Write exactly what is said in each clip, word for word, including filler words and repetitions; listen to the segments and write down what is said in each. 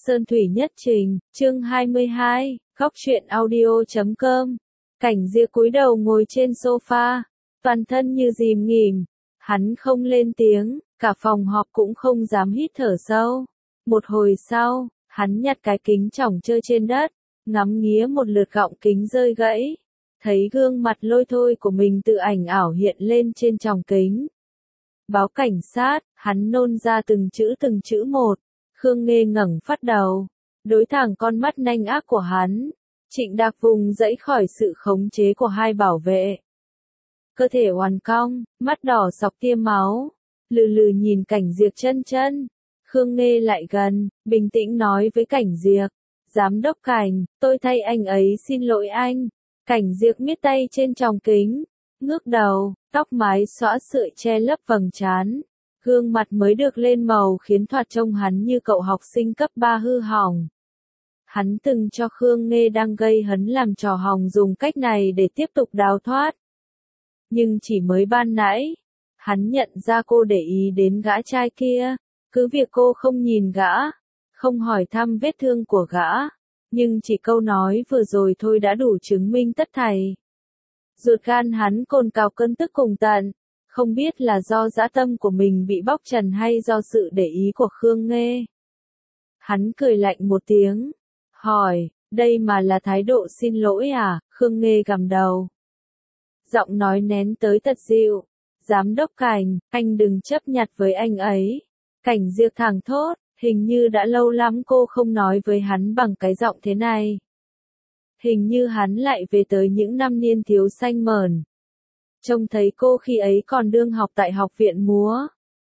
Sơn Thủy Nhất Trình, chương hai mươi hai, góc truyện audio chấm com. Cảnh Diệp cúi đầu ngồi trên sofa, toàn thân như dìm nghỉm, hắn không lên tiếng, cả phòng họp cũng không dám hít thở sâu. Một hồi sau, hắn nhặt cái kính chỏng chơi trên đất, ngắm nghía một lượt gọng kính rơi gãy, thấy gương mặt lôi thôi của mình tự ảnh ảo hiện lên trên tròng kính. Báo cảnh sát, hắn nôn ra từng chữ từng chữ một. Khương Nghê ngẩng phát đầu, đối thẳng con mắt nanh ác của hắn. Trịnh Đạc vùng dẫy khỏi sự khống chế của hai bảo vệ. Cơ thể oằn cong, mắt đỏ sọc tia máu, lừ lừ nhìn Cảnh Diệp chân chân. Khương Nghê lại gần, bình tĩnh nói với Cảnh Diệp, giám đốc Cảnh, tôi thay anh ấy xin lỗi anh. Cảnh Diệp miết tay trên tròng kính, ngước đầu, tóc mái xõa sợi che lấp vầng trán. Gương mặt mới được lên màu khiến thoạt trông hắn như cậu học sinh cấp ba hư hỏng. Hắn từng cho Khương Nghê đang gây hấn làm trò hòng dùng cách này để tiếp tục đào thoát. Nhưng chỉ mới ban nãy, hắn nhận ra cô để ý đến gã trai kia, cứ việc cô không nhìn gã, không hỏi thăm vết thương của gã, nhưng chỉ câu nói vừa rồi thôi đã đủ chứng minh tất thảy. Ruột gan hắn cồn cào cơn tức cùng tận. Không biết là do dã tâm của mình bị bóc trần hay do sự để ý của Khương Nghê. Hắn cười lạnh một tiếng, hỏi, đây mà là thái độ xin lỗi à? Khương Nghê gằm đầu. Giọng nói nén tới tật dịu, giám đốc Cảnh, anh đừng chấp nhặt với anh ấy. Cảnh Diệp thẳng thốt, hình như đã lâu lắm cô không nói với hắn bằng cái giọng thế này. Hình như hắn lại về tới những năm niên thiếu xanh mờn. Trông thấy cô khi ấy còn đương học tại học viện múa.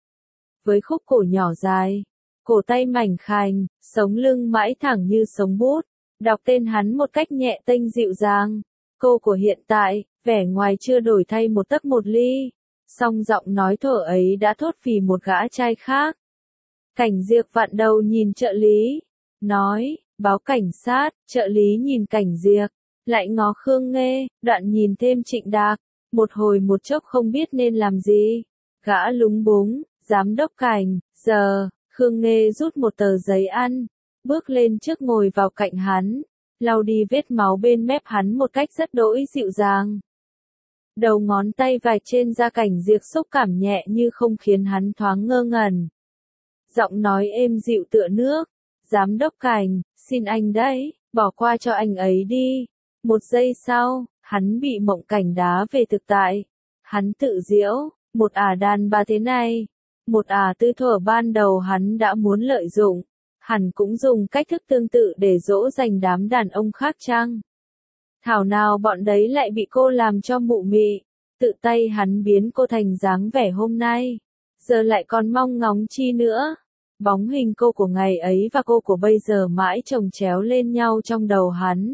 Với khúc cổ nhỏ dài, cổ tay mảnh khảnh, sống lưng mãi thẳng như sống bút, đọc tên hắn một cách nhẹ tênh dịu dàng. Cô của hiện tại, vẻ ngoài chưa đổi thay một tấc một ly, song giọng nói thở ấy đã thốt phì một gã trai khác. Cảnh Diệp vặn đầu nhìn trợ lý, nói, báo cảnh sát. Trợ lý nhìn Cảnh Diệp, lại ngó Khương Nghê, đoạn nhìn thêm Trịnh Đạc. Một hồi một chốc không biết nên làm gì. Gã lúng búng, giám đốc Cảnh, giờ. Khương Nghê rút một tờ giấy ăn, bước lên trước ngồi vào cạnh hắn, lau đi vết máu bên mép hắn một cách rất đỗi dịu dàng. Đầu ngón tay vạch trên da Cảnh Diệp xúc cảm nhẹ như không khiến hắn thoáng ngơ ngẩn. Giọng nói êm dịu tựa nước, giám đốc Cảnh, xin anh đấy, bỏ qua cho anh ấy đi. Một giây sau, hắn bị mộng cảnh đá về thực tại. Hắn tự giễu, một ả đàn bà thế này, một ả tư thuở ban đầu hắn đã muốn lợi dụng, hẳn cũng dùng cách thức tương tự để dỗ dành đám đàn ông khác chăng? Thảo nào bọn đấy lại bị cô làm cho mụ mị, tự tay hắn biến cô thành dáng vẻ hôm nay, giờ lại còn mong ngóng chi nữa? Bóng hình cô của ngày ấy và cô của bây giờ mãi chồng chéo lên nhau trong đầu hắn.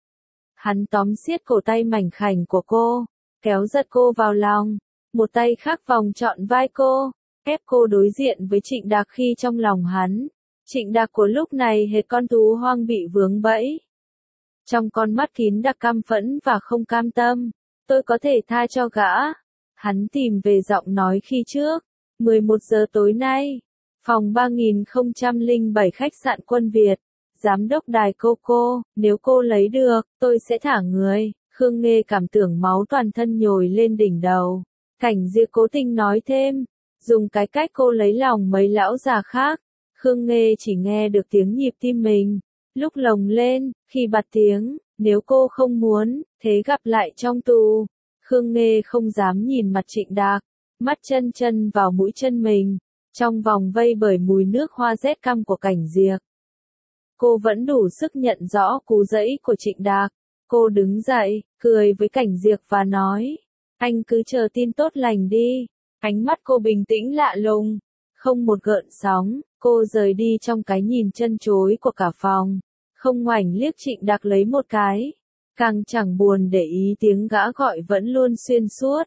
Hắn tóm siết cổ tay mảnh khảnh của cô, kéo giật cô vào lòng, một tay khác vòng trọn vai cô, ép cô đối diện với Trịnh Đạc khi trong lòng hắn. Trịnh Đạc của lúc này hệt con thú hoang bị vướng bẫy. Trong con mắt kín đặc căm phẫn và không cam tâm, tôi có thể tha cho gã. Hắn tìm về giọng nói khi trước, mười một giờ tối nay, phòng ba nghìn không trăm lẻ bảy khách sạn Quân Việt. Giám đốc đài cô cô, nếu cô lấy được, tôi sẽ thả người. Khương Nghê cảm tưởng máu toàn thân nhồi lên đỉnh đầu. Cảnh Diệp cố tình nói thêm, dùng cái cách cô lấy lòng mấy lão già khác. Khương Nghê chỉ nghe được tiếng nhịp tim mình, lúc lồng lên, khi bật tiếng, nếu cô không muốn, thế gặp lại trong tù. Khương Nghê không dám nhìn mặt Trịnh Đạc, mắt chân chân vào mũi chân mình, trong vòng vây bởi mùi nước hoa rét căm của Cảnh Diệp. Cô vẫn đủ sức nhận rõ cú dẫy của Trịnh Đạc. Cô đứng dậy, cười với Cảnh Diệp và nói, anh cứ chờ tin tốt lành đi. Ánh mắt cô bình tĩnh lạ lùng, không một gợn sóng. Cô rời đi trong cái nhìn chân chối của cả phòng, không ngoảnh liếc Trịnh Đạc lấy một cái, càng chẳng buồn để ý tiếng gã gọi vẫn luôn xuyên suốt.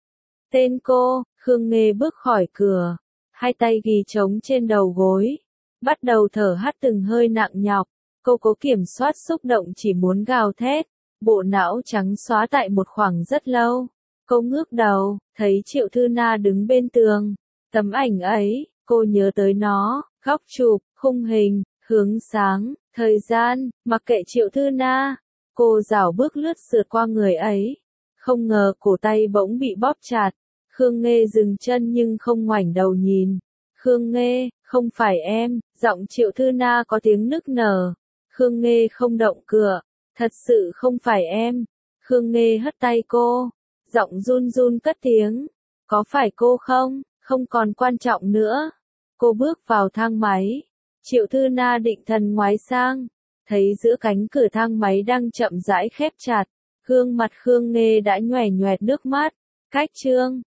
Tên cô. Khương Nghê bước khỏi cửa, hai tay ghi trống trên đầu gối, bắt đầu thở hắt từng hơi nặng nhọc. Cô cố kiểm soát xúc động chỉ muốn gào thét, bộ não trắng xóa tại một khoảng rất lâu. Cô ngước đầu, thấy Triệu Thư Na đứng bên tường. Tấm ảnh ấy, cô nhớ tới nó, góc chụp, khung hình, Hướng sáng, thời gian, mặc kệ Triệu Thư Na. Cô rảo bước lướt sượt qua người ấy. Không ngờ cổ tay bỗng bị bóp chặt. Khương Nghê dừng chân nhưng không ngoảnh đầu nhìn. Khương Nghê, không phải em, giọng Triệu Thư Na có tiếng nức nở. Khương Nghê không động cựa, thật sự không phải em. Khương Nghê hất tay cô, giọng run run cất tiếng. Có phải cô không, không còn quan trọng nữa. Cô bước vào thang máy. Triệu Thư Na định thần ngoái sang, thấy giữa cánh cửa thang máy đang chậm rãi khép chặt. Gương mặt Khương Nghê đã nhoẻn nhoẹt nước mắt. Cách chương